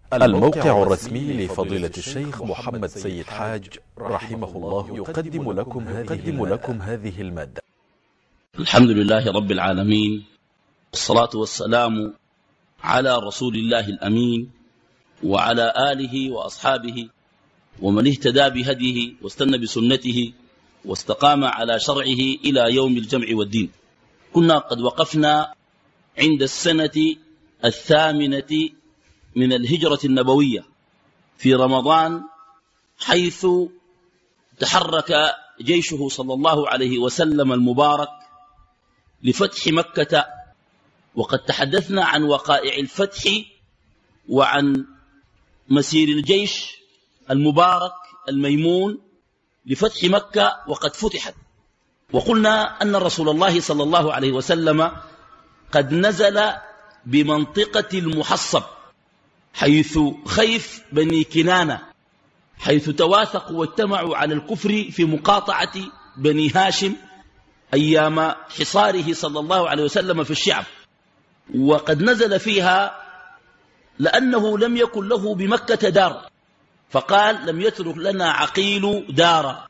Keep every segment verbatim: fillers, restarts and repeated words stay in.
الموقع الرسمي لفضيلة الشيخ محمد سيد حاج رحمه الله يقدم لكم هذه, لكم هذه المادة. الحمد لله رب العالمين، والصلاة والسلام على رسول الله الأمين وعلى آله وأصحابه ومن اهتدى بهديه واستنى بسنته واستقام على شرعه إلى يوم الجمع والدين. كنا قد وقفنا عند السنة الثامنة من الهجرة النبوية في رمضان، حيث تحرك جيشه صلى الله عليه وسلم المبارك لفتح مكة. وقد تحدثنا عن وقائع الفتح وعن مسير الجيش المبارك الميمون لفتح مكة وقد فتحت. وقلنا أن رسول الله صلى الله عليه وسلم قد نزل بمنطقة المحصب، حيث خيف بني كنانة، حيث تواثقوا واجتمعوا على الكفر في مقاطعة بني هاشم أيام حصاره صلى الله عليه وسلم في الشعب. وقد نزل فيها لأنه لم يكن له بمكة دار، فقال: لم يترك لنا عقيل دارا.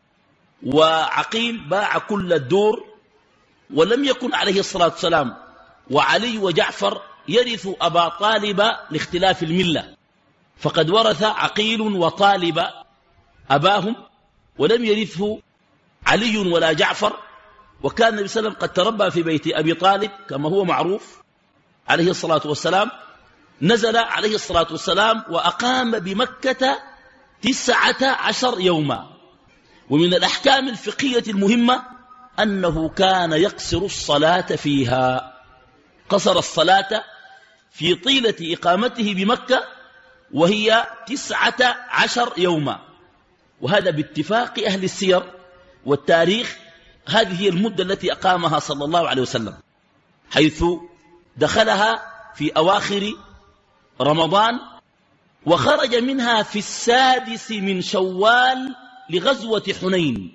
وعقيل باع كل الدور، ولم يكن عليه الصلاة والسلام وعلي وجعفر يرث أبا طالب لاختلاف الملة، فقد ورث عقيل وطالب أباهم، ولم يرثه علي ولا جعفر. وكان النبي صلى الله عليه وسلم قد تربى في بيت أبي طالب كما هو معروف عليه الصلاة والسلام. نزل عليه الصلاة والسلام وأقام بمكة تسعة عشر يوما. ومن الأحكام الفقهية المهمة أنه كان يقصر الصلاة فيها، قصر الصلاة في طيلة إقامته بمكة وهي تسعة عشر يوما. وهذا باتفاق أهل السير والتاريخ، هذه هي المدة التي أقامها صلى الله عليه وسلم، حيث دخلها في أواخر رمضان وخرج منها في السادس من شوال لغزوة حنين.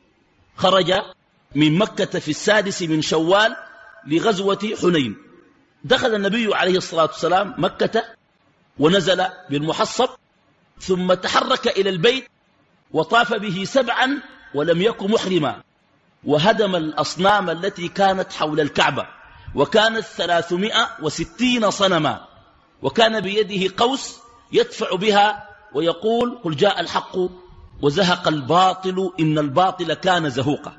خرج من مكة في السادس من شوال لغزوة حنين. دخل النبي عليه الصلاة والسلام مكة ونزل بالمحصب، ثم تحرك إلى البيت وطاف به سبعا ولم يكن محرما، وهدم الأصنام التي كانت حول الكعبة، وكانت ثلاثمائة وستين صنما، وكان بيده قوس يدفع بها ويقول: قل جاء الحق وزهق الباطل إن الباطل كان زهوقا.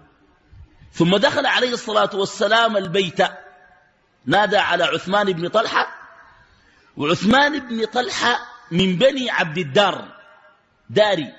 ثم دخل عليه الصلاة والسلام البيت، نادى على عثمان بن طلحة، وعثمان بن طلحة من بني عبد الدار داري،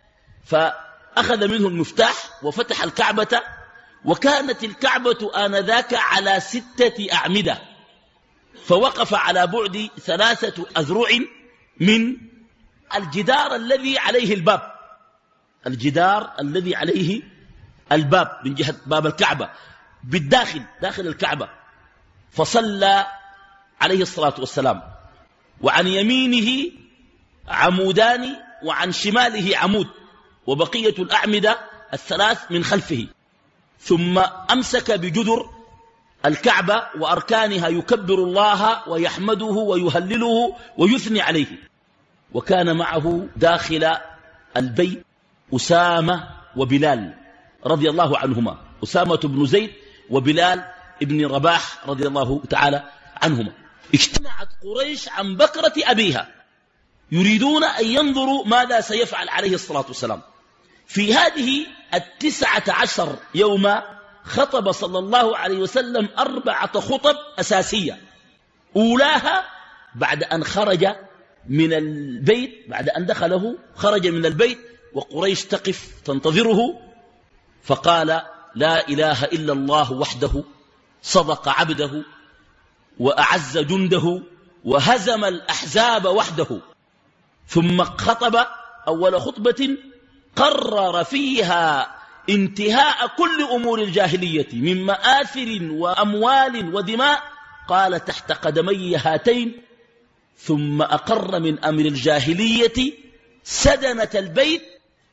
فأخذ منه المفتاح وفتح الكعبة. وكانت الكعبة آنذاك على ستة أعمدة، فوقف على بعد ثلاثة أذرع من الجدار الذي عليه الباب، الجدار الذي عليه الباب من جهة باب الكعبة بالداخل، داخل الكعبة. فصلى عليه الصلاة والسلام، وعن يمينه عمودان وعن شماله عمود، وبقية الأعمدة الثلاث من خلفه. ثم أمسك بجدر الكعبة وأركانها يكبر الله ويحمده ويهلله ويثني عليه. وكان معه داخل البيت أسامة وبلال رضي الله عنهما، أسامة بن زيد وبلال ابن رباح رضي الله تعالى عنهما. اجتمعت قريش عن بكرة أبيها يريدون أن ينظروا ماذا سيفعل عليه الصلاة والسلام. في هذه التسعة عشر يوما خطب صلى الله عليه وسلم أربعة خطب أساسية. أولاها بعد أن خرج من البيت، بعد أن دخله خرج من البيت وقريش تقف تنتظره، فقال: لا إله إلا الله وحده صدق عبده وأعز جنده وهزم الأحزاب وحده. ثم خطب أول خطبة قرر فيها انتهاء كل أمور الجاهلية من مآثر وأموال ودماء، قال: تحت قدمي هاتين. ثم أقر من أمر الجاهلية سدنة البيت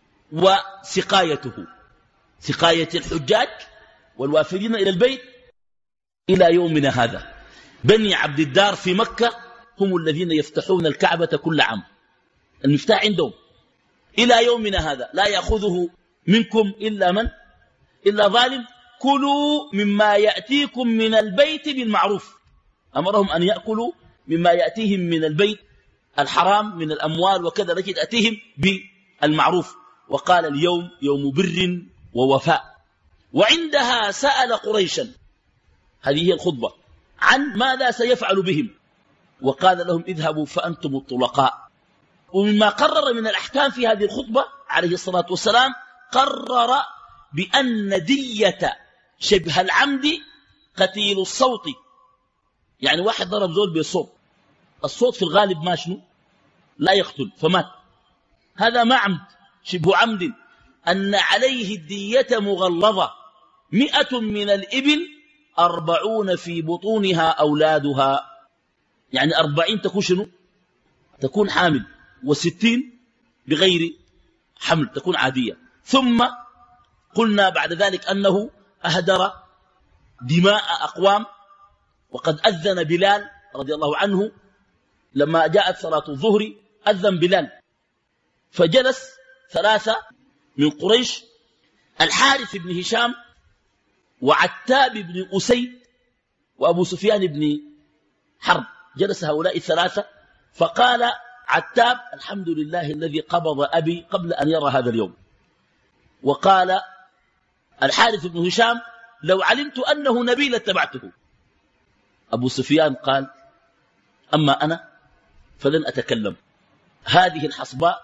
وسقايته، سقاية الحجاج والوافدين إلى البيت إلى يومنا هذا. بني عبد الدار في مكة هم الذين يفتحون الكعبة كل عام، المفتاح عندهم إلى يومنا هذا، لا يأخذه منكم إلا من إلا ظالم. كلوا مما يأتيكم من البيت بالمعروف، أمرهم أن يأكلوا مما يأتيهم من البيت الحرام من الأموال وكذا التي تأتيهم بالمعروف. وقال اليوم يوم بر ووفاء. وعندها سأل قريشا، هذه هي الخطبة، عن ماذا سيفعل بهم، وقال لهم اذهبوا فأنتم الطلقاء. ومما قرر من الأحكام في هذه الخطبة عليه الصلاة والسلام، قرر بأن دية شبه العمد قتيل الصوت، يعني واحد ضرب زول بالصوت، الصوت في الغالب ما شنو لا يقتل فمات، هذا ما عمد شبه عمد، أن عليه الدية مغلظة، مئة من الإبل أربعون في بطونها أولادها، يعني أربعين تكون شنو تكون حامل، وستين بغير حمل تكون عادية. ثم قلنا بعد ذلك أنه أهدر دماء أقوام. وقد أذن بلال رضي الله عنه لما جاءت صلاة الظهر، أذن بلال، فجلس ثلاثة من قريش، الحارث بن هشام وعتاب بن أسيد وأبو سفيان بن حرب، جلس هؤلاء الثلاثة. فقال عتاب الحمد لله الذي قبض أبي قبل أن يرى هذا اليوم. وقال الحارث بن هشام لو علمت أنه نبي لاتبعته. أبو سفيان قال أما أنا فلن أتكلم، هذه الحصباء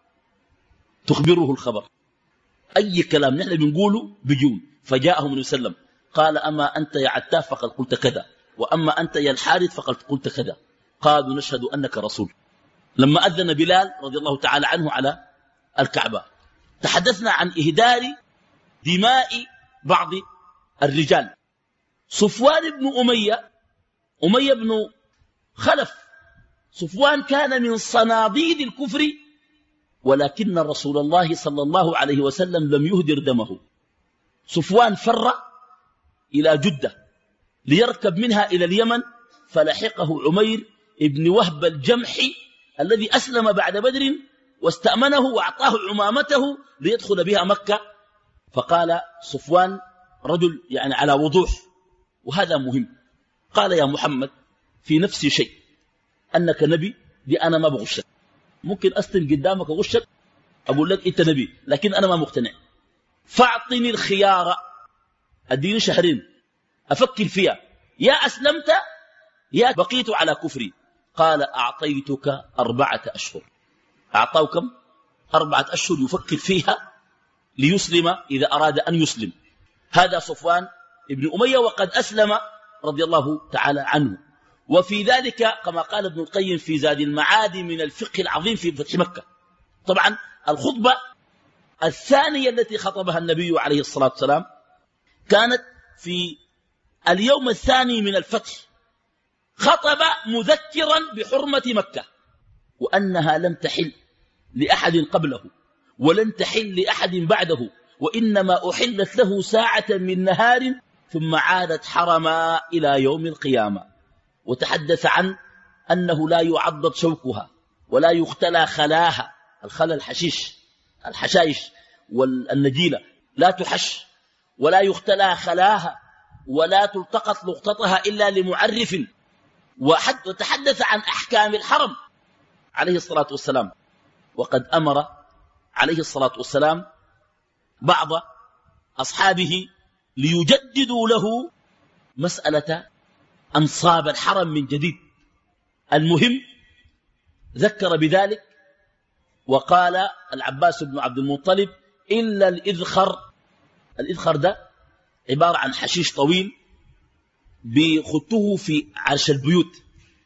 تخبره الخبر، أي كلام نحن بنقوله بجون. فجاءهم النبي صلى الله عليه وسلم قال أما أنت يا عتاب فقد قلت كذا، وأما أنت يا الحارث فقد قلت كذا. قالوا نشهد أنك رسول. لما أذن بلال رضي الله تعالى عنه على الكعبة، تحدثنا عن إهدار دماء بعض الرجال. صفوان بن أمية أمية بن خلف، صفوان كان من صناديد الكفر، ولكن رسول الله صلى الله عليه وسلم لم يهدر دمه. صفوان فر إلى جدة ليركب منها إلى اليمن، فلحقه عمير ابن وهب الجمحي الذي أسلم بعد بدر واستأمنه وأعطاه عمامته ليدخل بها مكة. فقال صفوان رجل يعني على وضوح، وهذا مهم، قال يا محمد في نفسي شيء أنك نبي، دي أنا ما بغشك، ممكن أستن قدامك وغشك أقول لك أنت نبي، لكن أنا ما مقتنع، فاعطني الخيار، أديني شهرين أفكر فيها، يا أسلمت يا بقيت على كفري. قال أعطيتك أربعة أشهر. أعطاه كم؟ أربعة أشهر يفكر فيها ليسلم إذا أراد أن يسلم. هذا صفوان ابن أمية، وقد أسلم رضي الله تعالى عنه. وفي ذلك كما قال ابن القيم في زاد المعاد من الفقه العظيم في فتح مكة. طبعا الخطبة الثانية التي خطبها النبي عليه الصلاة والسلام كانت في اليوم الثاني من الفتح، خطب مذكرا بحرمة مكة، وأنها لم تحل لأحد قبله ولن تحل لأحد بعده، وإنما أحلت له ساعة من نهار ثم عادت حرما إلى يوم القيامة. وتحدث عن أنه لا يعضد شوكها ولا يختلى خلاها، الخلا الحشيش الحشائش والنجيلة لا تحش، ولا يختلى خلاها، ولا تلتقط لقطتها إلا لمعرف. وتحدث عن أحكام الحرم عليه الصلاة والسلام. وقد أمر عليه الصلاة والسلام بعض أصحابه ليجددوا له مسألة أنصاب الحرم من جديد. المهم ذكر بذلك وقال العباس بن عبد المطلب إلا الإذخر. الإذخر ده عبارة عن حشيش طويل بيخطوه في عرش البيوت،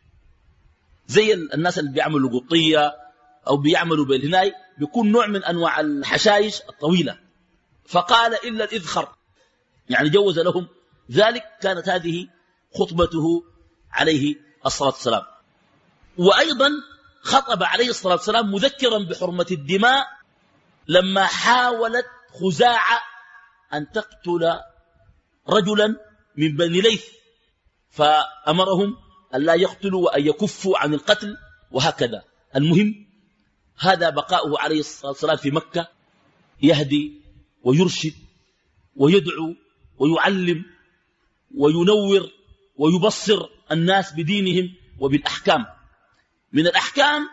زي الناس اللي بيعملوا قطية أو بيعملوا بالهناي، بيكون نوع من أنواع الحشائش الطويلة. فقال إلا الإذخر، يعني جوز لهم ذلك. كانت هذه خطبته عليه الصلاة والسلام. وأيضا خطب عليه الصلاة والسلام مذكرا بحرمة الدماء لما حاولت خزاعة أن تقتل رجلا من بني ليث، فأمرهم أن لا يقتلوا وأن يكفوا عن القتل وهكذا. المهم هذا بقاؤه عليه الصلاة والسلام في مكة، يهدي ويرشد ويدعو ويعلم وينور ويبصر الناس بدينهم وبالأحكام. من الأحكام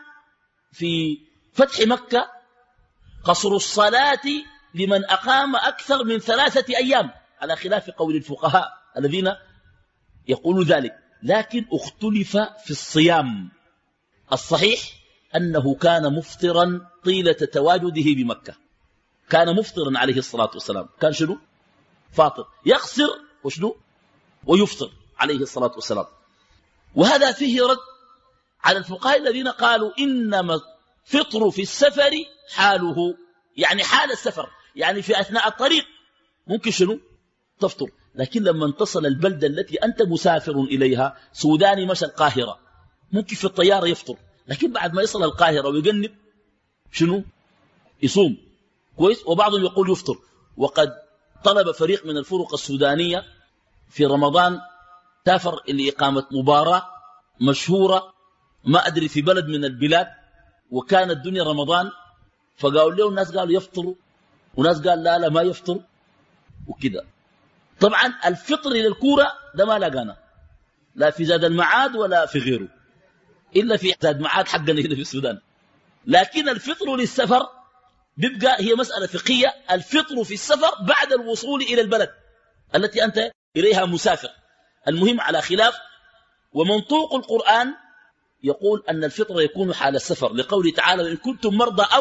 في فتح مكة قصر الصلاة لمن أقام أكثر من ثلاثة أيام، على خلاف قول الفقهاء الذين يقولوا ذلك، لكن اختلف في الصيام. الصحيح أنه كان مفطرا طيلة تواجده بمكة، كان مفطرا عليه الصلاة والسلام، كان شنو؟ فاطر، يقصر وشنو؟ ويفطر عليه الصلاة والسلام. وهذا فيه رد على الفقهاء الذين قالوا إنما فطر في السفر حاله، يعني حال السفر، يعني في أثناء الطريق ممكن شنو؟ تفطر. لكن لما انتصل البلدة التي أنت مسافر إليها، سوداني مشى القاهرة، ممكن في الطيارة يفطر، لكن بعد ما يصل القاهرة ويجنب شنو؟ يصوم كويس. وبعضهم يقول يفطر. وقد طلب فريق من الفرق السودانية في رمضان سافر لإقامة مباراة مشهورة ما أدري في بلد من البلاد، وكانت الدنيا رمضان، فقالوا له الناس قالوا يفطروا وناس قال لا لا ما يفطر وكده. طبعا الفطر للكورة ده ما لقانا لا في زاد المعاد ولا في غيره، إلا في زاد معاد حقنا هنا في السودان. لكن الفطر للسفر بيبقى هي مسألة فقهية، الفطر في السفر بعد الوصول إلى البلد التي أنت إليها مسافر. المهم على خلاف. ومنطوق القرآن يقول أن الفطر يكون حال السفر، لقوله تعالى إن كنتم مرضى أو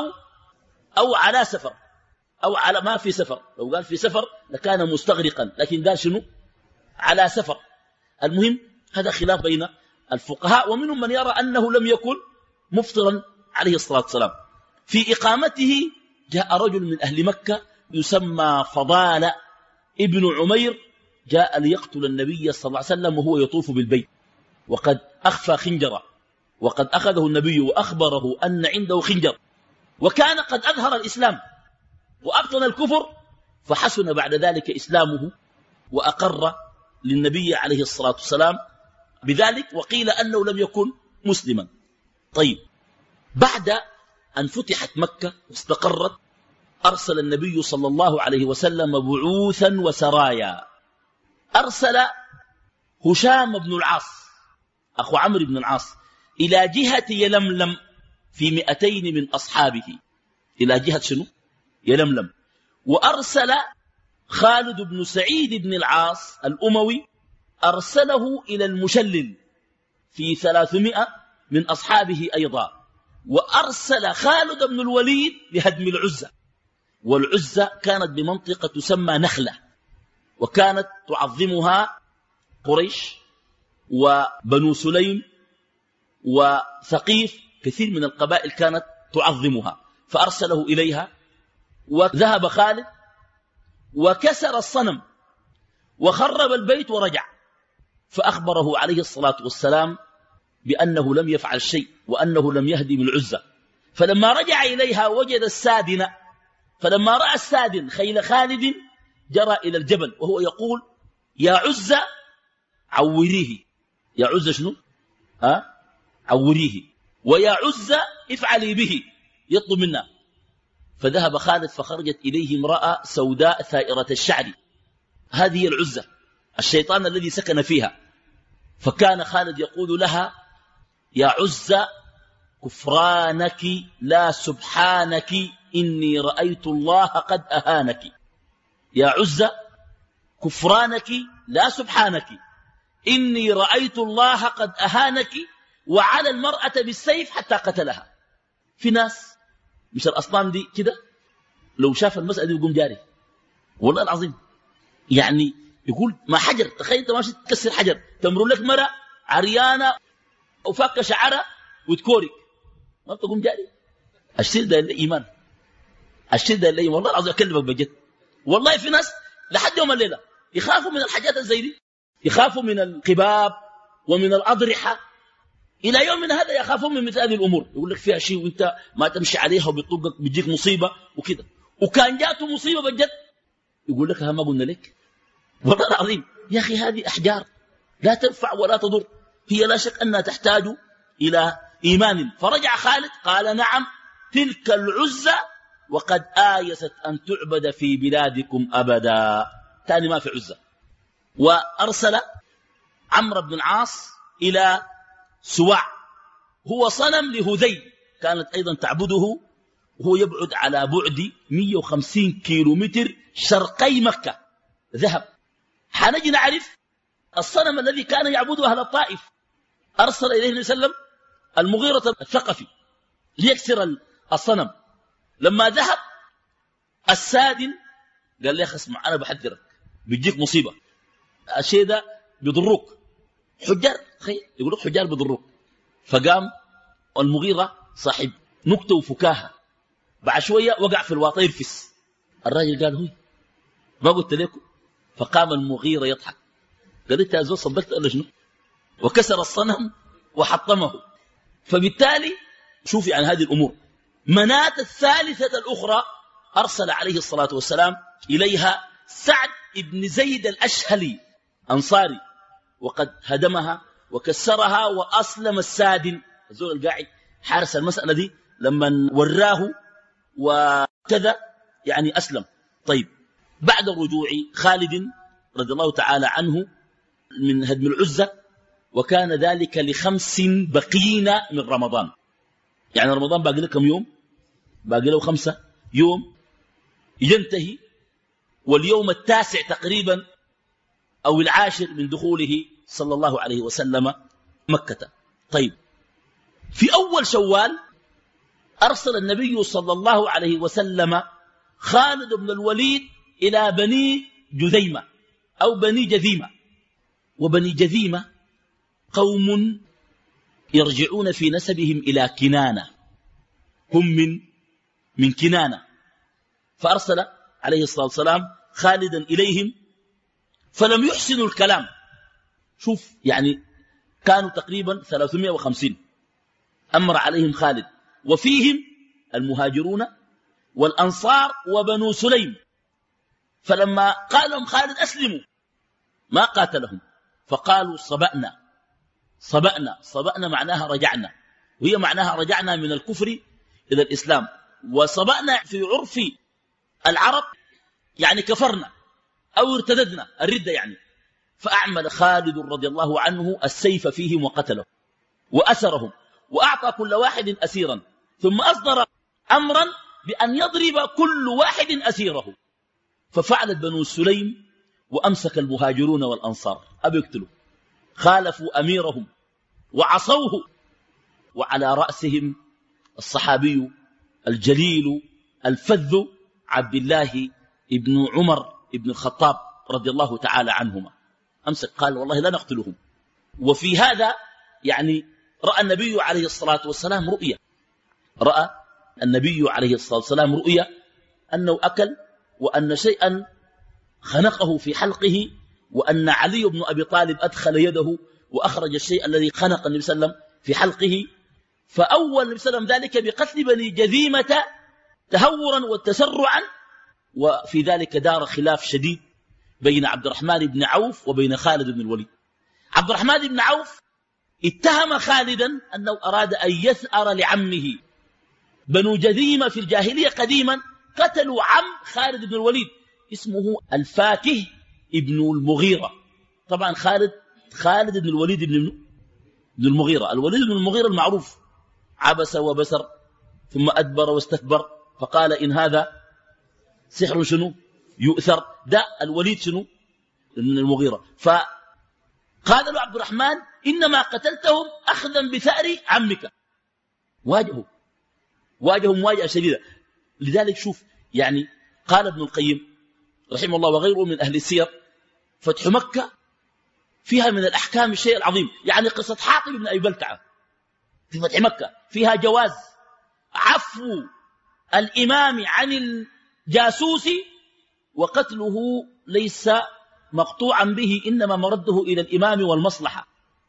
أو على سفر أو على ما في سفر. لو قال في سفر لكان مستغرقا، لكن قال شنو؟ على سفر. المهم هذا خلاف بين الفقهاء، ومنهم من يرى أنه لم يكن مفطرا عليه الصلاة والسلام. في إقامته جاء رجل من أهل مكة يسمى فضال ابن عمير، جاء ليقتل النبي صلى الله عليه وسلم وهو يطوف بالبيت، وقد أخفى خنجرا، وقد أخذه النبي وأخبره أن عنده خنجر، وكان قد أظهر الإسلام وأبطن الكفر، فحسن بعد ذلك إسلامه وأقر للنبي عليه الصلاة والسلام بذلك، وقيل أنه لم يكن مسلما. طيب، بعد أن فتحت مكة واستقرت، أرسل النبي صلى الله عليه وسلم بعوثا وسرايا. أرسل هشام بن العاص أخو عمرو بن العاص إلى جهة يلملم في مئتين من أصحابه، إلى جهة شنو؟ يلملم. وأرسل خالد بن سعيد بن العاص الأموي، أرسله إلى المشلل في ثلاثمائة من أصحابه أيضا. وأرسل خالد بن الوليد لهدم العزة، والعزة كانت بمنطقة تسمى نخلة، وكانت تعظمها قريش وبنو سليم وثقيف، كثير من القبائل كانت تعظمها، فأرسله إليها. وذهب خالد وكسر الصنم وخرب البيت ورجع، فأخبره عليه الصلاة والسلام بأنه لم يفعل شيء وأنه لم يهدم العزة. فلما رجع إليها وجد السادن، فلما رأى السادن خيل خالد جرى إلى الجبل وهو يقول يا عزة عوريه، يا عزة شنو؟ أه؟ عوريه، ويا عزة افعلي به، يطلب منا. فذهب خالد فخرجت إليه امرأة سوداء ثائرة الشعر، هذه العزة الشيطان الذي سكن فيها. فكان خالد يقول لها يا عزة كفرانك لا سبحانك إني رأيت الله قد أهانك. يا عزة كفرانك لا سبحانك إني رأيت الله قد أهانك، وعلى المرأة بالسيف حتى قتلها. في ناس مش الأصنام دي كده، لو شاف المسألة دي يقوم جاري، والله العظيم. يعني يقول ما حجر، تخيل انت ماشي تكسر حجر، تمر لك مرة عريانة وفك شعرها وتكورك، ما بتقوم جاري. الشيء ده الإيمان، الشيء ده الإيمان، والله العظيم أكلمك بجد. والله في ناس لحد يوم الليلة يخافوا من الحاجات الزي دي، يخافوا من القباب ومن الأضرحة، إلى يومنا هذا يخافون من مثل هذه الأمور. يقول لك فيها شيء وانت ما تمشي عليها وبتطقك بتجيك مصيبة وكده، وكان جاته مصيبة بجد يقول لك ها ما قلنا لك. والله العظيم يا أخي هذه أحجار لا تنفع ولا تضر. هي لا شك أنها تحتاج إلى إيمان. فرجع خالد قال نعم تلك العزة وقد آيست أن تعبد في بلادكم أبدا. ثاني ما في عزة. وأرسل عمرو بن العاص إلى سواع، هو صنم لهذيل كانت أيضا تعبده، وهو يبعد على بعد مئة وخمسين كيلومتر شرقي مكة ذهب. حنجي نعرف الصنم الذي كان يعبده أهل الطائف. أرسل إليه النبي صلى الله عليه وسلم المغيرة الثقفي ليكسر الصنم. لما ذهب السادن قال لي يا أخي اسمع أنا بحذرك بيجيك مصيبة، الشيء ده بيضروك، حجار خير يقول لك حجار بيضروك. فقام المغيرة صاحب نكتة وفكاهة، بعد شوية وقع في الواطة يرفس. الراجل قال هوي ما قلت لكم؟ فقام المغيرة يضحك قال انت يا زول صبلت ولا شنو؟ وكسر الصنم وحطمه. فبالتالي شوفي عن هذه الأمور. مناة الثالثة الأخرى أرسل عليه الصلاة والسلام إليها سعد بن زيد الأشهلي أنصاري، وقد هدمها وكسرها وأسلم السادن الزول القاعد حارس المسألة دي لما وراه وكذا يعني أسلم. طيب بعد رجوع خالد رضي الله تعالى عنه من هدم العزة، وكان ذلك لخمس بقين من رمضان، يعني رمضان باقي له كم يوم؟ باقي له خمسة يوم ينتهي، واليوم التاسع تقريبا أو العاشر من دخوله صلى الله عليه وسلم مكة. طيب في أول شوال أرسل النبي صلى الله عليه وسلم خالد بن الوليد إلى بني جذيمة أو بني جذيمة. وبني جذيمة قوم يرجعون في نسبهم إلى كنانة، هم من من كنانة. فأرسل عليه الصلاة والسلام خالدا إليهم فلم يحسنوا الكلام. شوف يعني كانوا تقريبا ثلاثمائة وخمسين أمر عليهم خالد، وفيهم المهاجرون والأنصار وبنو سليم. فلما قال لهم خالد أسلموا ما قاتلهم، فقالوا صبأنا صبأنا صبأنا معناها رجعنا، وهي معناها رجعنا من الكفر إلى الإسلام. وصبأنا في عرف العرب يعني كفرنا أو ارتددنا الردة يعني. فأعمل خالد رضي الله عنه السيف فيهم وقتلهم وأسرهم وأعطى كل واحد أسيرا، ثم أصدر أمرا بأن يضرب كل واحد أسيره. ففعلت بنو سليم وأمسك المهاجرون والأنصار أبي يقتلوا، خالفوا أميرهم وعصوه، وعلى رأسهم الصحابي الجليل الفذ عبد الله ابن عمر ابن الخطاب رضي الله تعالى عنهما. أمسك قال والله لا نقتلهم. وفي هذا يعني رأى النبي عليه الصلاة والسلام رؤيا، رأى النبي عليه الصلاة والسلام رؤيا أنه أكل، وأن شيئا خنقه في حلقه، وأن علي بن أبي طالب أدخل يده وأخرج الشيء الذي خنق النبي صلى الله عليه وسلم في حلقه. فأول النبي صلى الله عليه وسلم ذلك بقتل بني جذيمة تهورا وتسرعا. وفي ذلك دار خلاف شديد بين عبد الرحمن بن عوف وبين خالد بن الوليد. عبد الرحمن بن عوف اتهم خالدا أنه أراد أن يثأر لعمه. بنو جذيمة في الجاهلية قديما قتلوا عم خالد بن الوليد اسمه الفاكه ابن المغيرة. طبعا خالد خالد بن الوليد بن بن المغيرة، الوليد بن المغيرة المعروف عبس وبسر ثم أدبر واستكبر فقال إن هذا سحر شنو يؤثر. ده الوليد شنو من المغيرة. فقال له عبد الرحمن إنما قتلتهم أخذا بثأر عمك. واجهوا واجهوا مواجهة شديدة. لذلك شوف يعني قال ابن القيم رحمه الله وغيره من أهل السير فتح مكة فيها من الأحكام الشيء العظيم. يعني قصة حاطب بن أبي بلتعة في فتح مكة فيها جواز عفو الإمام عن الجاسوس وقتله ليس مقطوعا به، إنما مرده إلى الإمام والمصلحة.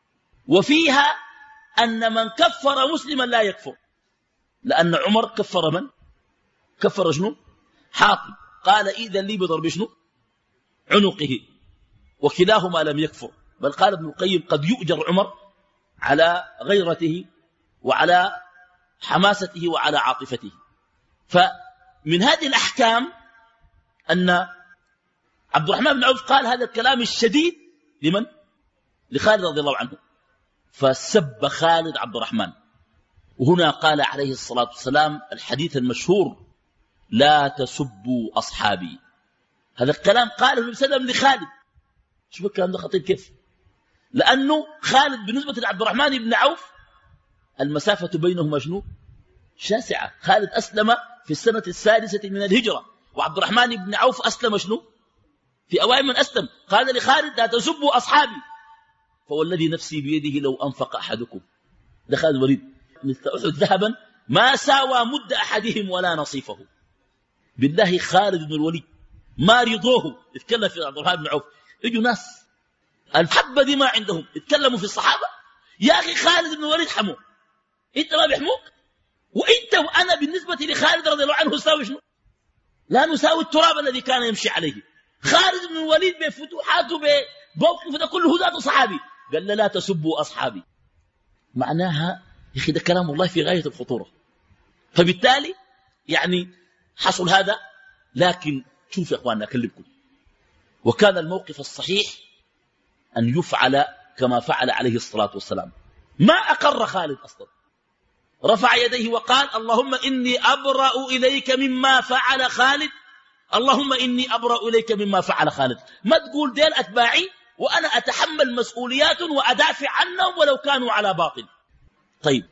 وفيها أن من كفر مسلما لا يكفر، لأن عمر كفر من؟ كفر شنو؟ حاطب، قال إذن لي بضرب شنو؟ عنقه، وكلاهما لم يكفر. بل قال ابن القيم قد يؤجر عمر على غيرته وعلى حماسته وعلى عاطفته. فمن هذه الأحكام أن عبد الرحمن بن عوف قال هذا الكلام الشديد لمن؟ لخالد رضي الله عنه، فسب خالد عبد الرحمن. وهنا قال عليه الصلاة والسلام الحديث المشهور: لا تسبوا أصحابي. هذا الكلام قاله النبي صلى الله عليه وسلم لخالد. شوف الكلام ده خطير كيف، لأنه خالد بالنسبة لعبد الرحمن بن عوف المسافة بينهما شنو؟ شاسعة. خالد أسلم في السنة السادسة من الهجرة، وعبد الرحمن بن عوف أسلم شنو؟ في أوائل من أسلم. قال لخالد: لا تسبوا أصحابي، فوالذي نفسي بيده لو أنفق أحدكم، ده خالد وليد، مثل أحد ذهبا ما ساوى مد أحدهم ولا نصيفه. بالله خالد بن الوليد ما رضوه يتكلم في عبد الرحمن بن عوف. يجوا ناس الحبة دي ما عندهم يتكلموا في الصحابة. يا أخي خالد بن الوليد حموه، أنت ما بيحموك؟ وأنت وأنا بالنسبة لخالد رضي الله عنه نساوي شنو؟ لا نساوي التراب الذي كان يمشي عليه. خالد بن الوليد بفتوحاته بموقفه ده كله ذاته صحابي. قال له: لا تسبوا أصحابي. معناها يا أخي ده كلام الله في غاية الخطورة. فبالتالي يعني حصل هذا. لكن شوف يا أخواننا أكلمكم، وكان الموقف الصحيح أن يفعل كما فعل عليه الصلاة والسلام. ما أقر خالد أصلا، رفع يديه وقال: اللهم إني أبرأ إليك مما فعل خالد، اللهم إني أبرأ إليك مما فعل خالد. ما تقول ديل أتباعي وأنا أتحمل مسؤوليات وأدافع عنهم ولو كانوا على باطل. طيب،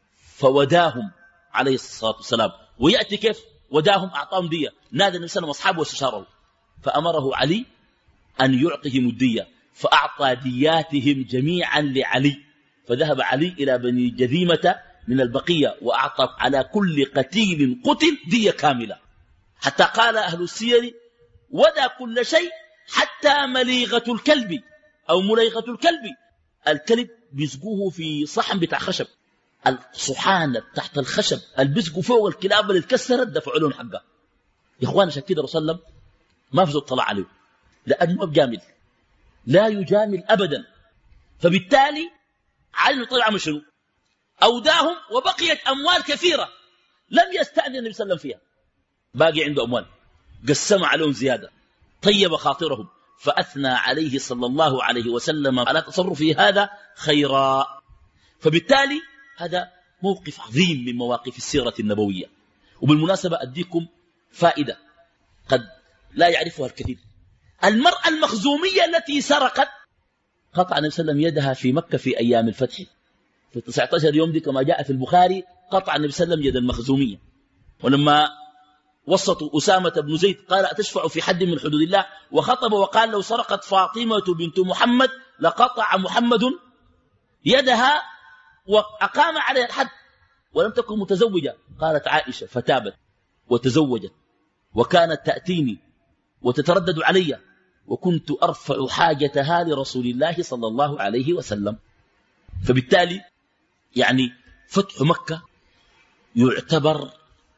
فوداهم عليه الصلاة والسلام. ويأتي كيف وداهم؟ أعطاهم دية. نادى النبي صلى الله عليه وسلم أصحابه واستشاره، فأمره علي أن يعطهم الدية، فأعطى دياتهم جميعا لعلي. فذهب علي إلى بني جذيمة من البقية وأعطى على كل قتيل قتل دية كاملة، حتى قال أهل السير: ودى كل شيء حتى مليغة الكلب أو مليغة الكلب. الكلب بيسقوه في صحن بتاع خشب، الصحانة تحت الخشب البسقوا فوق الكلاب اللي اتكسرت دفعوا لهم حقها. يا إخوانا عشان كده رسول الله ما في زول طلع عليه، لأنه ما بجامل، لا يجامل أبدا. فبالتالي علي طلع مشروع أوداهم، وبقيت أموال كثيرة لم يستأذن النبي صلى الله عليه وسلم فيها، باقي عنده أموال قسم عليهم زيادة، طيب خاطرهم، فأثنى عليه صلى الله عليه وسلم على تصرفه هذا خيرا. فبالتالي هذا موقف عظيم من مواقف السيرة النبوية. وبالمناسبة أديكم فائدة قد لا يعرفها الكثير. المرأة المخزومية التي سرقت قطع النبي صلى الله عليه وسلم يدها في مكة في أيام الفتح، في تسعة عشر يوم دي كما جاء في البخاري، قطع النبي صلى الله عليه وسلم يد المخزومية. ولما وسطوا أسامة بن زيد قال: أتشفع في حد من حدود الله؟ وخطب وقال: لو سرقت فاطمة بنت محمد لقطع محمد يدها وأقام عليها الحد، ولم تكن متزوجة. قالت عائشة: فتابت وتزوجت، وكانت تأتيني وتتردد علي، وكنت أرفع حاجتها لرسول الله صلى الله عليه وسلم. فبالتالي يعني فتح مكة يعتبر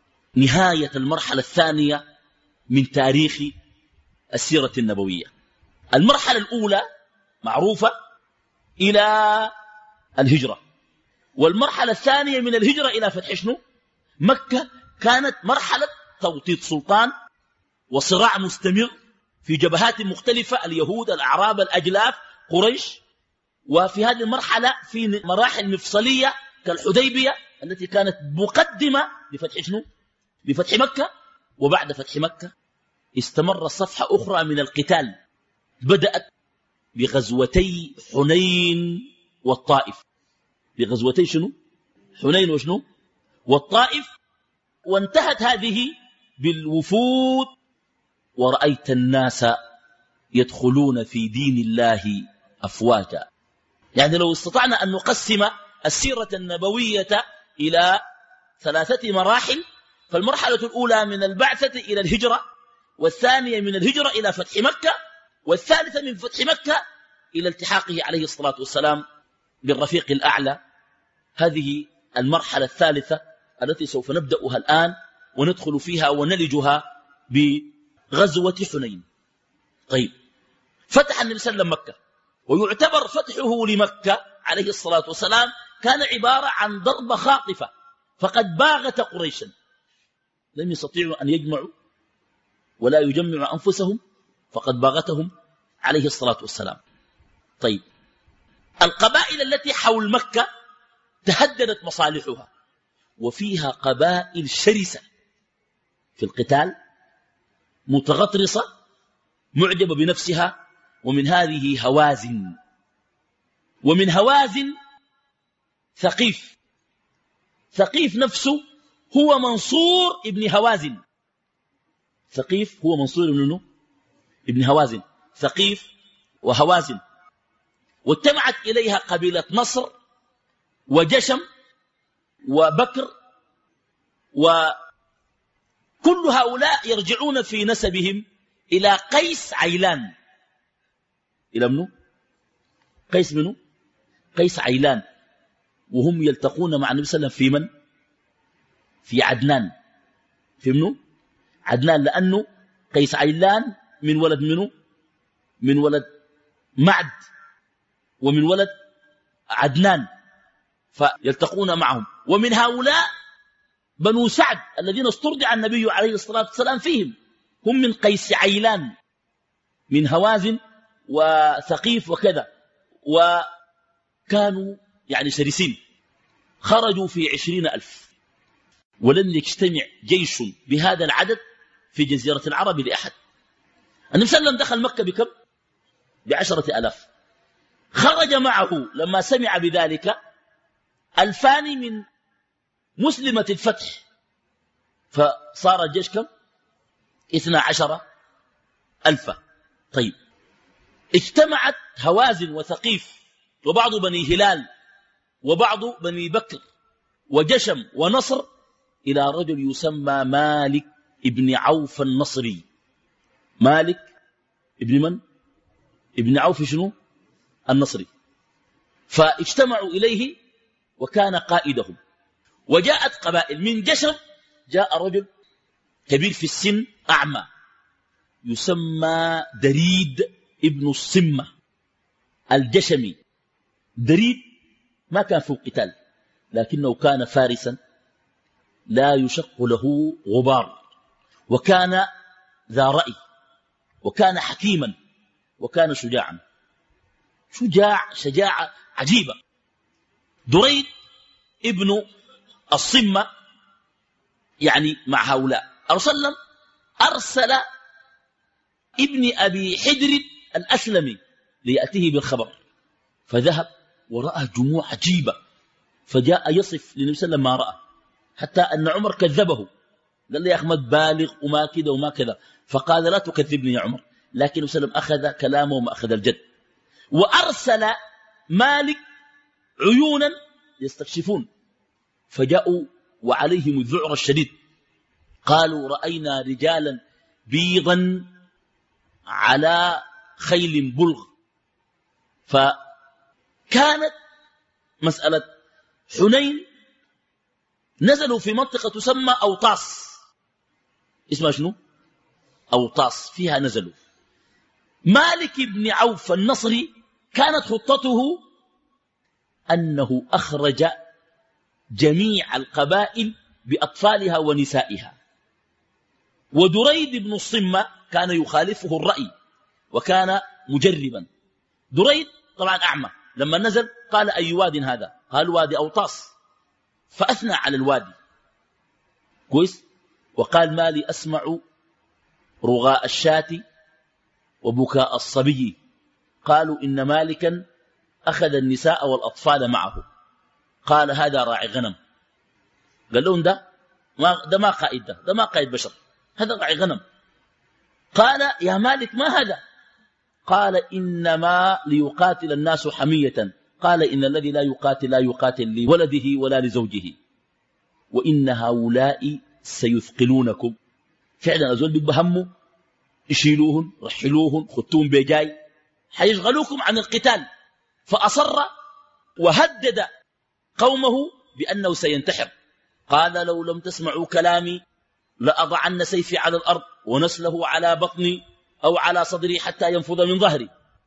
نهاية المرحلة الثانية من تاريخ السيرة النبوية. المرحلة الأولى معروفة إلى الهجرة، والمرحلة الثانية من الهجرة إلى فتح شنو؟ مكة كانت مرحلة توطيد سلطان وصراع مستمر في جبهات مختلفة، اليهود، الأعراب، الأجلاف، قريش. وفي هذه المرحلة في مراحل مفصلية كالحديبية التي كانت مقدمة لفتح شنو؟ لفتح مكة. وبعد فتح مكة استمر صفحة أخرى من القتال، بدأت بغزوتي حنين والطائف. بغزوتي شنو؟ حنين وشنو؟ والطائف. وانتهت هذه بالوفود: ورأيت الناس يدخلون في دين الله أفواجا. يعني لو استطعنا أن نقسم السيرة النبوية إلى ثلاثة مراحل، فالمرحلة الأولى من البعثة إلى الهجرة، والثانية من الهجرة إلى فتح مكة، والثالثة من فتح مكة إلى التحاقه عليه الصلاة والسلام بالرفيق الأعلى. هذه المرحلة الثالثة التي سوف نبدأها الآن وندخل فيها ونلجها بغزوة حنين. طيب، فتح النبي صلى الله عليه وسلم مكة، ويعتبر فتحه لمكة عليه الصلاة والسلام كان عبارة عن ضربة خاطفة، فقد باغت قريشا، لم يستطيعوا أن يجمعوا ولا يجمعوا أنفسهم، فقد باغتهم عليه الصلاة والسلام. طيب، القبائل التي حول مكة تهددت مصالحها، وفيها قبائل شرسة في القتال، متغطرسة، معجبة بنفسها، ومن هذه هوازن، ومن هوازن ثقيف. ثقيف نفسه هو منصور ابن هوازن. ثقيف هو منصور ابن ابن هوازن. ثقيف وهوازن، واجتمعت إليها قبيلة نصر وجشم وبكر، وكل هؤلاء يرجعون في نسبهم إلى قيس عيلان. إلى منو؟ قيس منو؟ قيس عيلان، وهم يلتقون مع النبي صلى الله عليه وسلم في من؟ في عدنان. في منو؟ عدنان، لأنه قيس عيلان من ولد منو؟ من ولد معد ومن ولد عدنان، فيلتقون معهم. ومن هؤلاء بنو سعد الذين استرجع النبي عليه الصلاة والسلام فيهم، هم من قيس عيلان، من هوازن وثقيف وكذا، وكانوا يعني شرسين. خرجوا في عشرين ألف، ولن يجتمع جيش بهذا العدد في جزيرة العرب لأحد. النبي صلى الله عليه وسلم دخل مكة بكم؟ بعشرة ألاف. خرج معه لما سمع بذلك ألفان من مسلمة الفتح، فصار الجيش كم؟ اثنا عشر ألفا. طيب، اجتمعت هوازن وثقيف وبعض بني هلال وبعض بني بكر وجشم ونصر إلى رجل يسمى مالك ابن عوف النصري. مالك ابن من؟ ابن عوف شنو؟ النصري. فاجتمعوا إليه وكان قائدهم. وجاءت قبائل من جشم، جاء رجل كبير في السن أعمى يسمى دريد ابن الصمة الجشمي. دريد ما كان في القتال، لكنه كان فارسا لا يشق له غبار، وكان ذا رأي، وكان حكيما، وكان شجاعا. شجاع شجاعة عجيبة. دريد ابن الصمة يعني مع هؤلاء أرسل أرسل ابن أبي حدر الأسلمي ليأتيه بالخبر، فذهب ورأى جموع عجيبة، فجاء يصف للنبي صلى الله عليه وسلم ما رأى، حتى أن عمر كذبه، قال لي يا أحمد بالغ وما كذا وما كذا، فقال لا تكذبني يا عمر. لكن النبي صلى الله عليه وسلم أخذ كلامه وما أخذ الجد. وأرسل مالك عيونا يستكشفون، فجاءوا وعليهم الذعر الشديد، قالوا رأينا رجالا بيضا على خيل بلغ. فكانت مسألة حنين، نزلوا في منطقة تسمى أوطاس. اسمها شنو؟ أوطاس، فيها نزلوا. مالك بن عوف النصري كانت خطته أنه أخرج جميع القبائل بأطفالها ونسائها. ودريد بن الصمة كان يخالفه الرأي وكان مجربا. دريد طبعا أعمى، لما نزل قال أي واد هذا؟ قال وادي أوطاس، فأثنى على الوادي كويس، وقال ما لي أسمع رغاء الشاة وبكاء الصبي. قالوا إن مالكا أخذ النساء والأطفال معه. قال هذا راعي غنم. قال لهم ده ما, ده ما قائد، ده, ده ما قائد بشر، هذا راعي غنم. قال يا مالك ما هذا؟ قال إنما ليقاتل الناس حمية. قال إن الذي لا يقاتل لا يقاتل لولده ولا لزوجه، وإن هؤلاء سيثقلونكم. فعلا أزول بيبهموا، يشيلوهن رحلوهن خدتوهم بجاي، حيشغلوكم عن القتال. فأصر وهدد قومه بأنه سينتحر. قال لو لم تسمعوا كلامي لأضعن سيفي على الأرض ونسله على بطني أو على صدري حتى ينفذ من ظهري.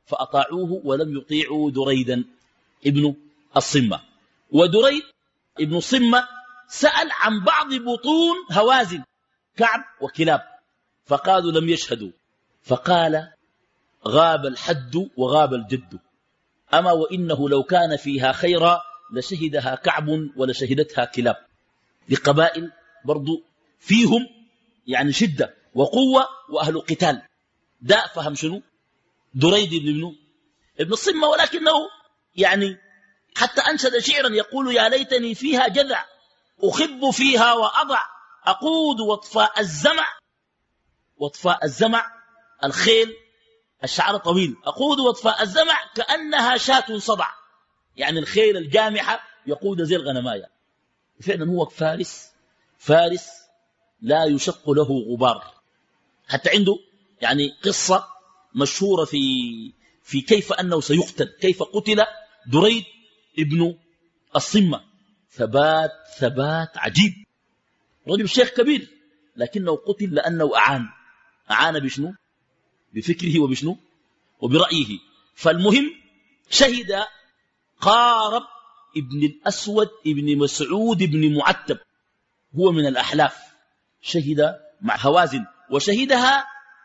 فأطاعوه ولم يطيعوا دريدا ابن الصمة. ودريد ابن الصمة سأل عن بعض بطون هوازن كعب وكلاب فقالوا لم يشهدوا، فقال غاب الحد وغاب الجد، أما وإنه لو كان فيها خيرا لشهدها كعب ولشهدتها كلاب. لقبائل برضو فيهم يعني شدة وقوة وأهل قتال. ده فهم شنو دريد ابن ابن الصمة، ولكنه يعني حتى أنشد شعرا يقول يا ليتني فيها جذع أخب فيها وأضع أقود وطفاء الزمع. وطفاء الزمع الخيل الشعر طويل، أقود وطفاء الزمع كأنها شاة صدع، يعني الخيل الجامحة يقود زي الغنماية. فعلا هو فارس فارس لا يشق له غبار. حتى عنده يعني قصة مشهورة في في كيف أنه سيقتل، كيف قتل دريد ابن الصمة. ثبات ثبات عجيب، رجل شيخ كبير لكنه قتل لأنه أعان أعان بشنو؟ بفكره وبشنو؟ وبرأيه. فالمهم شهد قارب ابن الأسود ابن مسعود ابن معتب، هو من الأحلاف، شهد مع هوازن، وشهدها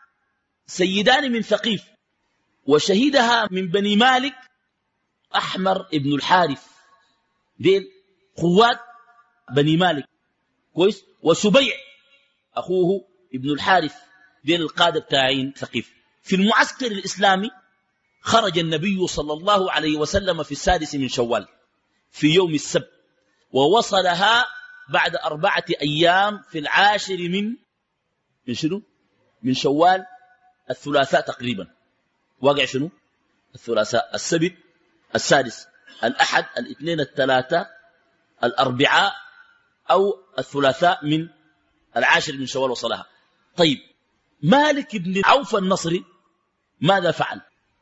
سيدان من ثقيف، وشهدها من بني مالك أحمر ابن الحارث، ديل قوات بني مالك كويس، وسبيع أخوه ابن الحارث، ديل القادة بتاعين ثقيف. في المعسكر الإسلامي خرج النبي صلى الله عليه وسلم في السادس من شوال في يوم السبت، ووصلها بعد أربعة أيام في العاشر من من شنو؟ من شوال، الثلاثاء تقريبا. واقع شنو؟ الثلاثاء، السبت، السادس، الأحد، الاثنين، الثلاثاء، الأربعاء أو الثلاثاء من العاشر من شوال وصلها. طيب مالك بن عوف النصري ماذا فعل؟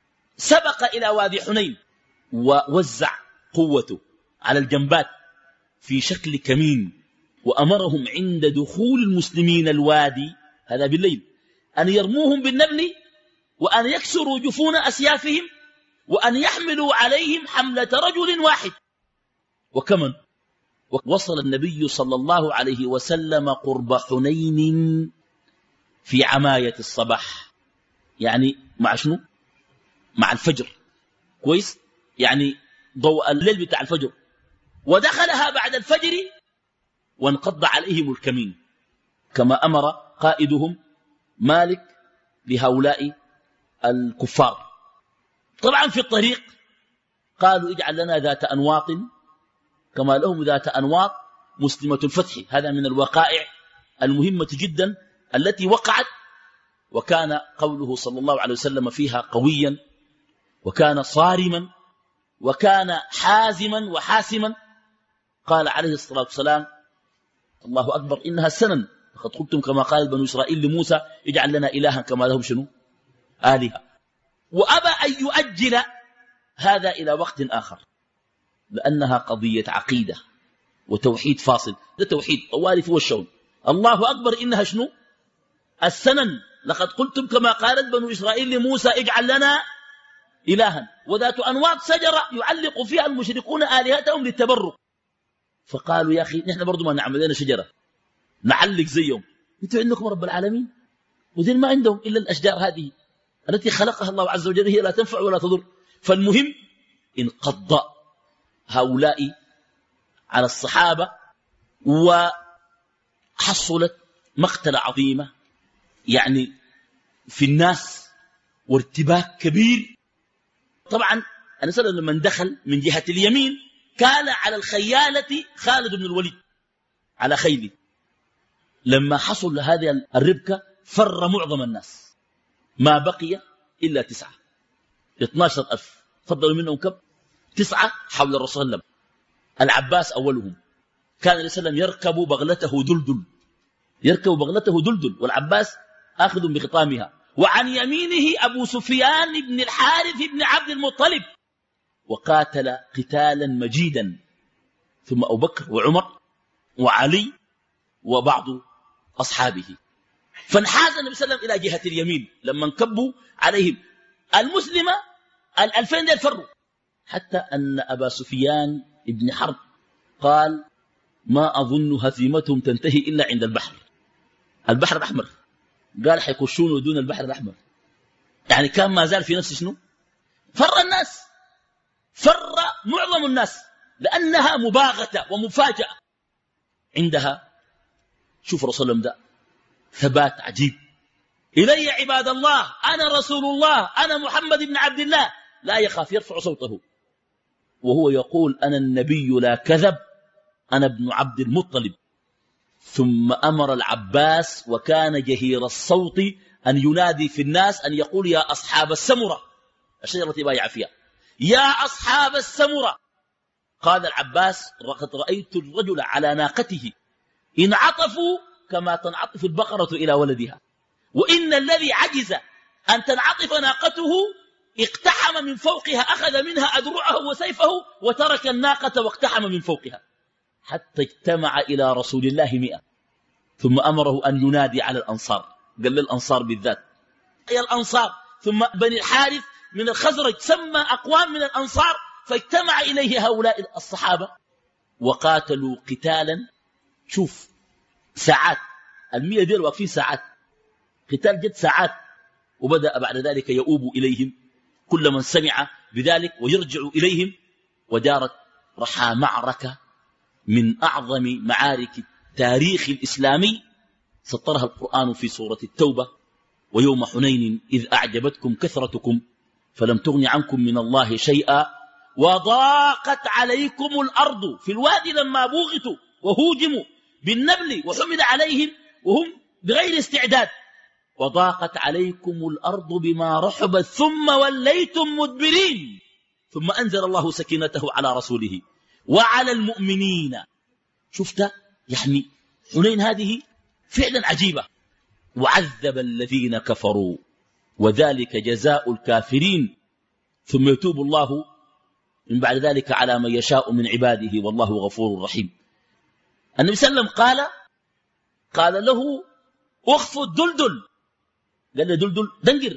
سبق إلى وادي حنين ووزع قوته على الجنبات في شكل كمين، وأمرهم عند دخول المسلمين الوادي هذا بالليل أن يرموهم بالنبل، وأن يكسروا جفون أسيافهم، وأن يحملوا عليهم حملة رجل واحد. وكمن وصل النبي صلى الله عليه وسلم قرب حنين في عماية الصباح، يعني مع شنو؟ مع الفجر كويس، يعني ضوء الليل بتاع الفجر، ودخلها بعد الفجر وانقض عليهم الكمين كما أمر قائدهم مالك لهؤلاء الكفار. طبعا في الطريق قالوا اجعل لنا ذات أنواط كما لهم ذات أنواط مسلمة الفتح. هذا من الوقائع المهمة جدا التي وقعت، وكان قوله صلى الله عليه وسلم فيها قويا، وكان صارما، وكان حازما وحاسما. قال عليه الصلاة والسلام الله أكبر إنها السنن، لقد قلتم كما قال بنو إسرائيل لموسى اجعل لنا إلها كما لهم شنو؟ آلهة. وأبى أن يؤجل هذا إلى وقت آخر، لأنها قضية عقيدة وتوحيد فاصل. ده توحيد طوالف والشون. الله أكبر إنها شنو؟ السنن، لقد قلتم كما قالت بنو إسرائيل لموسى اجعل لنا إلها، وذات أنواط شجرة يعلق فيها المشركون آلهتهم للتبرك. فقالوا يا أخي نحن برضو ما نعمل لنا شجرة نعلق زيهم، انتوا عندكم رب العالمين وذين ما عندهم إلا الأشجار هذه التي خلقها الله عز وجل، هي لا تنفع ولا تضر. فالمهم انقض هؤلاء على الصحابة، وحصلت مقتلة عظيمة يعني في الناس وارتباك كبير. طبعا أنا سأل لما دخل من جهة اليمين كان على الخيالة خالد بن الوليد على خيله. لما حصل هذه الربكة فر معظم الناس، ما بقي إلا تسعة، اثناشر ألف. فضلوا منهم كم؟ تسعة حول الرسول صلى الله عليه وسلم. العباس أولهم، كان النبي صلى الله عليه وسلم يركب بغلته دلدل، يركب بغلته دلدل، والعباس آخذ بخطامها. وعن يمينه أبو سفيان بن الحارث بن عبد المطلب، وقاتل قتالا مجيدا. ثم أبو بكر وعمر وعلي وبعض أصحابه. فانحاز النبي صلى الله عليه وسلم إلى جهة اليمين لما انكبوا عليهم. المسلمة الألفين ديل فروا، حتى أن أبا سفيان ابن حرب قال ما أظن هزيمتهم تنتهي إلا عند البحر البحر الأحمر. قال حيكشون دون البحر الأحمر، يعني كان ما زال في نفس شنو؟ فر الناس، فر معظم الناس، لأنها مباغتة ومفاجأة. عندها شوف رسول الله ده ثبات عجيب. إلي عباد الله، أنا رسول الله، أنا محمد بن عبد الله، لا يخاف، يرفع صوته وهو يقول أنا النبي لا كذب، أنا ابن عبد المطلب. ثم أمر العباس وكان جهير الصوت أن ينادي في الناس أن يقول يا أصحاب السمرة، الشجرة التي بايع فيها، يا أصحاب السمرة. قال العباس لقد رأيت الرجل على ناقته إن عطفوا كما تنعطف البقرة إلى ولدها، وإن الذي عجز أن تنعطف ناقته اقتحم من فوقها، أخذ منها أدرعه وسيفه وترك الناقة واقتحم من فوقها، حتى اجتمع إلى رسول الله مئة. ثم أمره أن ينادي على الأنصار، قال للأنصار بالذات يا الأنصار، ثم بني الحارث من الخزرج سمى أقوام من الأنصار، فاجتمع إليه هؤلاء الصحابة وقاتلوا قتالا. شوف ساعات، المية دير واقفين ساعات، قتال جد ساعات. وبدأ بعد ذلك يؤوب إليهم كل من سمع بذلك ويرجع إليهم، ودارت رحى معركة من أعظم معارك التاريخ الإسلامي سطرها القرآن في سورة التوبة: ويوم حنين إذ أعجبتكم كثرتكم فلم تغن عنكم من الله شيئا وضاقت عليكم الأرض في الوادي لما بوغتوا وهوجموا بالنبل وحمد عليهم وهم بغير استعداد، وضاقت عليكم الأرض بما رحبت ثم وليتم مدبرين، ثم أنزل الله سكينته على رسوله وعلى المؤمنين. شفت يعني حنين هذه فعلا عجيبة. وعذب الذين كفروا وذلك جزاء الكافرين، ثم يتوب الله من بعد ذلك على من يشاء من عباده والله غفور رحيم. النبي صلى الله عليه وسلم قال قال له اخفض دلدل، قال له دلدل دنجر،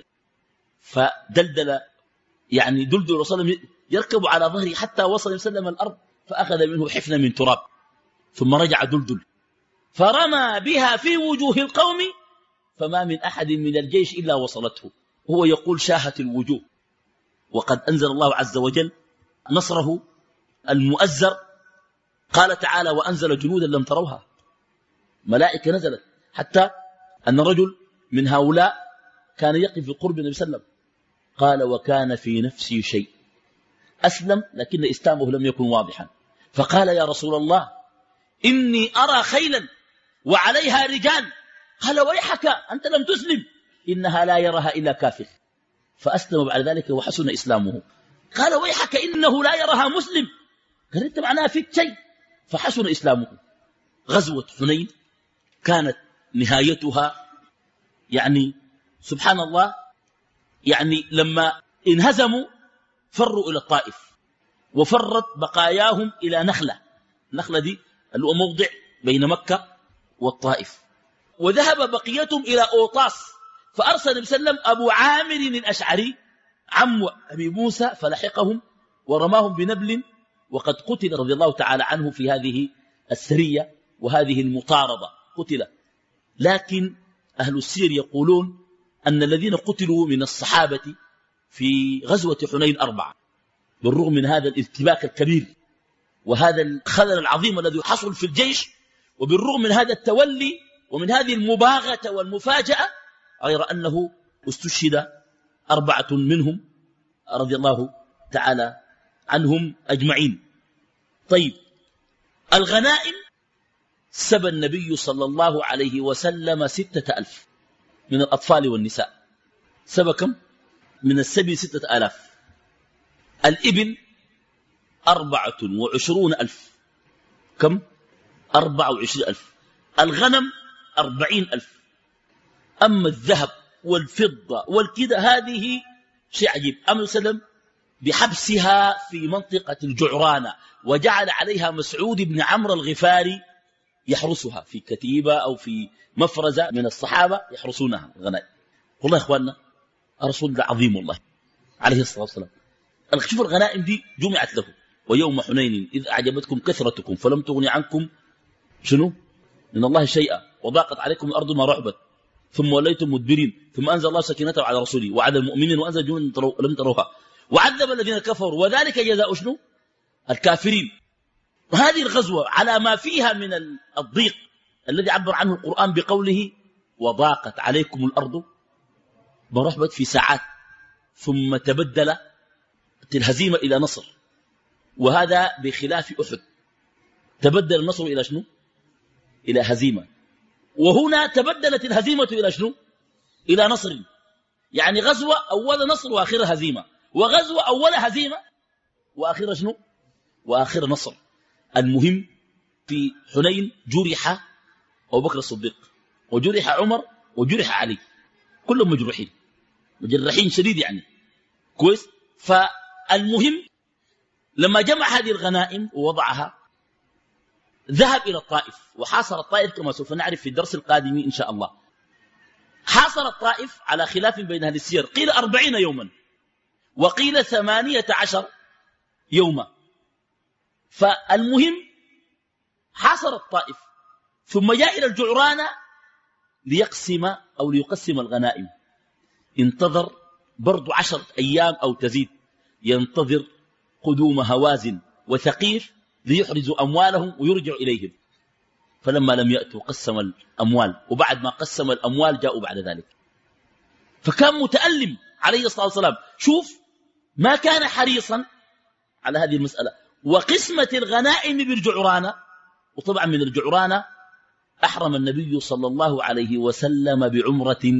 فدلدل يعني دلدل رسول يركب على ظهره حتى وصل وسلم الأرض، فأخذ منه حفنة من تراب، ثم رجع دلدل فرمى بها في وجوه القوم فما من أحد من الجيش إلا وصلته، وهو يقول شاهت الوجوه. وقد أنزل الله عز وجل نصره المؤزر، قال تعالى وأنزل جنودا لم تروها، ملائكة نزلت، حتى أن رجل من هؤلاء كان يقف في قرب النبي صلى الله عليه وسلم قال وكان في نفسي شيء، أسلم لكن إسلامه لم يكن واضحا، فقال يا رسول الله إني أرى خيلا وعليها رجال، قال ويحك أنت لم تسلم، إنها لا يراها إلا كافر، فأسلم بعد ذلك وحسن إسلامه. قال ويحك إنه لا يراها مسلم، قال أنت معناها فيك شيء، فحسن إسلامه. غزوة حنين كانت نهايتها يعني سبحان الله، يعني لما انهزموا فروا إلى الطائف، وفرت بقاياهم إلى نخلة، النخلة دي اللي هو موضع بين مكة والطائف، وذهب بقيتهم إلى أوطاس، فأرسل النبي صلى الله عليه وسلم أبو عامر الأشعري عم أبي موسى فلحقهم ورماهم بنبل، وقد قتل رضي الله تعالى عنه في هذه السرية وهذه المطاردة قتل. لكن أهل السير يقولون أن الذين قتلوا من الصحابة في غزوة حنين أربعة، بالرغم من هذا الارتباك الكبير وهذا الخلل العظيم الذي حصل في الجيش، وبالرغم من هذا التولي ومن هذه المباغتة والمفاجأة، غير أنه استشهد أربعة منهم رضي الله تعالى عنهم أجمعين. طيب الغنائم سبى النبي صلى الله عليه وسلم ستة ألف من الأطفال والنساء، سبى كم؟ من السبي ستة ألاف. الإبل أربعة وعشرون ألف، كم؟ أربعة وعشرين ألف. الغنم أربعين ألف. أما الذهب والفضة والكدة هذه شيء عجيب. أمر سلم بحبسها في منطقة الجعرانة، وجعل عليها مسعود بن عمرو الغفاري يحرسها في كتيبة أو في مفرزة من الصحابة يحرسونها الغنائم. والله يا إخواننا الرسول ده عظيم والله عليه الصلاة والسلام، شوف الغنائم دي جمعت له. ويوم حنين إذ أعجبتكم كثرتكم فلم تغن عنكم شنو من الله شيئا وضاقت عليكم الأرض ما رحبت ثم وليتم مدبرين ثم أنزل الله سكينته على رسوله وعلى المؤمنين وأنزل جنودا لم تروها وعذب الذين كفروا وذلك جزاء شنو الكافرين. وهذه الغزوة على ما فيها من الضيق الذي عبر عنه القرآن بقوله وضاقت عليكم الأرض ما رحبت في ساعات ثم تبدل الهزيمة إلى نصر. وهذا بخلاف أحد تبدل النصر إلى شنو إلى هزيمة. وهنا تبدلت الهزيمة إلى شنو إلى نصر. يعني غزوة أول نصر وآخر هزيمة وغزوة أول هزيمة وآخر شنو وآخر نصر. المهم في حنين جرح أبو بكر الصديق وجرح عمر وجرح علي كلهم مجروحين مجرحين شديد يعني كويس. فالمهم لما جمع هذه الغنائم ووضعها ذهب إلى الطائف وحاصر الطائف كما سوف نعرف في الدرس القادم إن شاء الله. حاصر الطائف على خلاف بين أهل السير قيل أربعين يوما وقيل ثمانية عشر يوما. فالمهم حاصر الطائف ثم جاء إلى الجعرانة ليقسم أو ليقسم الغنائم. انتظر برضو عشرة أيام أو تزيد ينتظر قدوم هوازن وثقيف ليحرزوا أموالهم ويرجعوا إليهم. فلما لم يأتوا قسم الأموال وبعد ما قسم الأموال جاءوا بعد ذلك. فكان متألم عليه الصلاة والسلام. شوف ما كان حريصا على هذه المسألة. وقسمة الغنائم بالجعرانة وطبعا من الجعرانة أحرم النبي صلى الله عليه وسلم بعمرة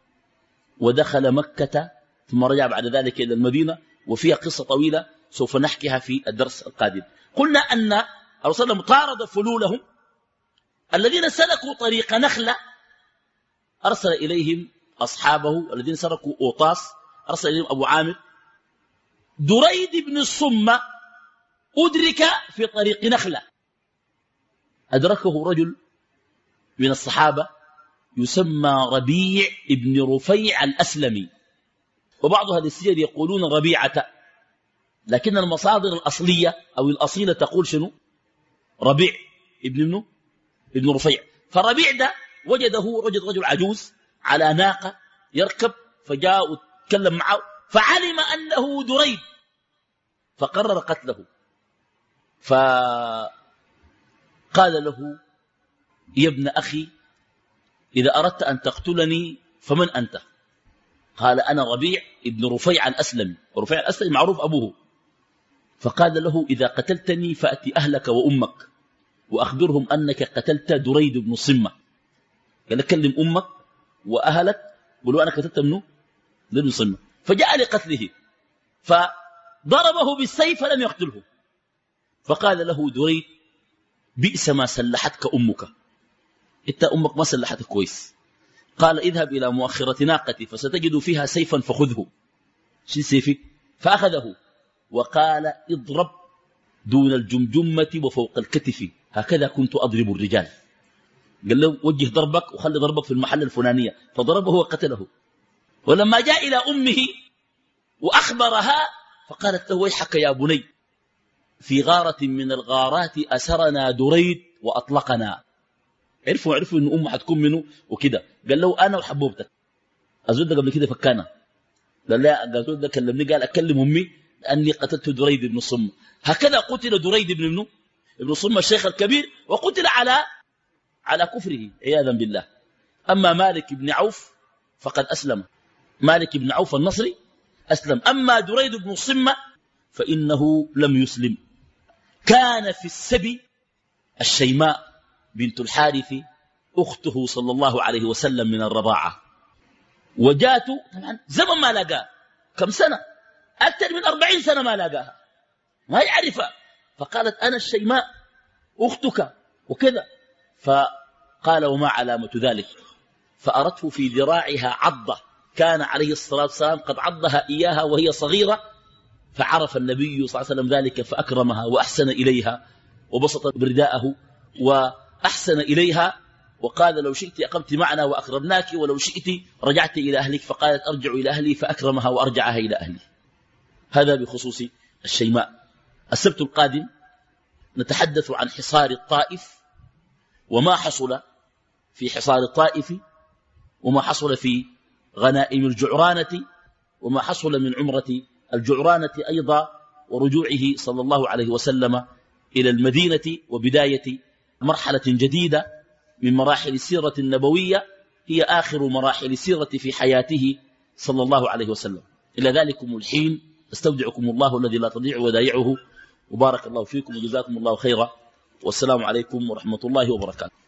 ودخل مكة ثم رجع بعد ذلك إلى المدينة وفيها قصة طويلة سوف نحكيها في الدرس القادم. قلنا أن الرسول صلى الله عليه وسلم طارد فلولهم الذين سلكوا طريق نخلة أرسل إليهم أصحابه الذين سلكوا أوطاس أرسل إليهم أبو عامر. دريد بن الصمة أدرك في طريق نخلة أدركه رجل من الصحابة يسمى ربيع بن رفيع الأسلمي وبعض أهل السير يقولون ربيعة لكن المصادر الأصلية أو الأصيلة تقول شنو ربيع ابن منه ابن رفيع. فربيع ده وجده وجد رجل عجوز على ناقة يركب فجاء وتكلم معه فعلم أنه دريد فقرر قتله. فقال له يا ابن أخي إذا أردت أن تقتلني فمن أنت؟ قال أنا ربيع ابن رفيع الأسلمي ورفيع الأسلمي معروف أبوه. فقال له إذا قتلتني فأتي أهلك وأمك وأخبرهم أنك قتلت دريد بن صمة. قال كلم أمك وأهلك قلوا أنا قتلت منه دريد بن صمة. فجاء لقتله فضربه بالسيف فلم يقتله. فقال له دريد بئس ما سلحتك أمك إنت أمك ما سلحتك كويس. قال اذهب إلى مؤخرة ناقتي فستجد فيها سيفا فخذه. شي سيفي؟ فأخذه وقال اضرب دون الجمجمة وفوق الكتف هكذا كنت أضرب الرجال. قال له وجه ضربك وخلي ضربك في المحل الفلانية فضربه وقتله. ولما جاء إلى أمه وأخبرها فقالت له ويحك يا بني في غارة من الغارات أسرنا دريد وأطلقنا. عرفوا عرفوا إن أمه حتكون منه وكده. قال له أنا وحبوبتك أزود قبل كده فكانا. قال لا أزود ده كلمني قال أكلم أمي لأني قتلت دريد بن صمة. هكذا قتل دريد بن ابنه ابن صمة الشيخ الكبير وقتل على على كفره عياذا بالله. أما مالك بن عوف فقد أسلم. مالك بن عوف النصري أسلم. أما دريد بن صمة فإنه لم يسلم. كان في السبي الشيماء بنت الحارث أخته صلى الله عليه وسلم من الرضاعة وجاته طبعا زمن ما لقاه كم سنة أكثر من أربعين سنة ما لقاها ما يعرفها. فقالت أنا الشيماء أختك وكذا. فقال وما علامة ذلك؟ فأرته في ذراعها عضة كان عليه الصلاة والسلام قد عضها إياها وهي صغيرة. فعرف النبي صلى الله عليه وسلم ذلك فأكرمها وأحسن إليها وبسط برداءه وأحسن إليها وقال لو شئت أقمت معنا وأكرمناك ولو شئت رجعت إلى أهلك. فقالت أرجع إلى أهلي فأكرمها وأرجعها إلى أهلي. هذا بخصوص الشيماء. السبت القادم نتحدث عن حصار الطائف وما حصل في حصار الطائف، وما حصل في غنائم الجعرانة، وما حصل من عمرة الجعرانة أيضا، ورجوعه صلى الله عليه وسلم إلى المدينة، وبداية مرحلة جديدة من مراحل السيرة النبوية هي آخر مراحل السيرة في حياته صلى الله عليه وسلم. إلى ذلكم الحين استودعكم الله الذي لا تضيع ودائعه، وبارك الله فيكم وجزاكم الله خيرا، والسلام عليكم ورحمة الله وبركاته.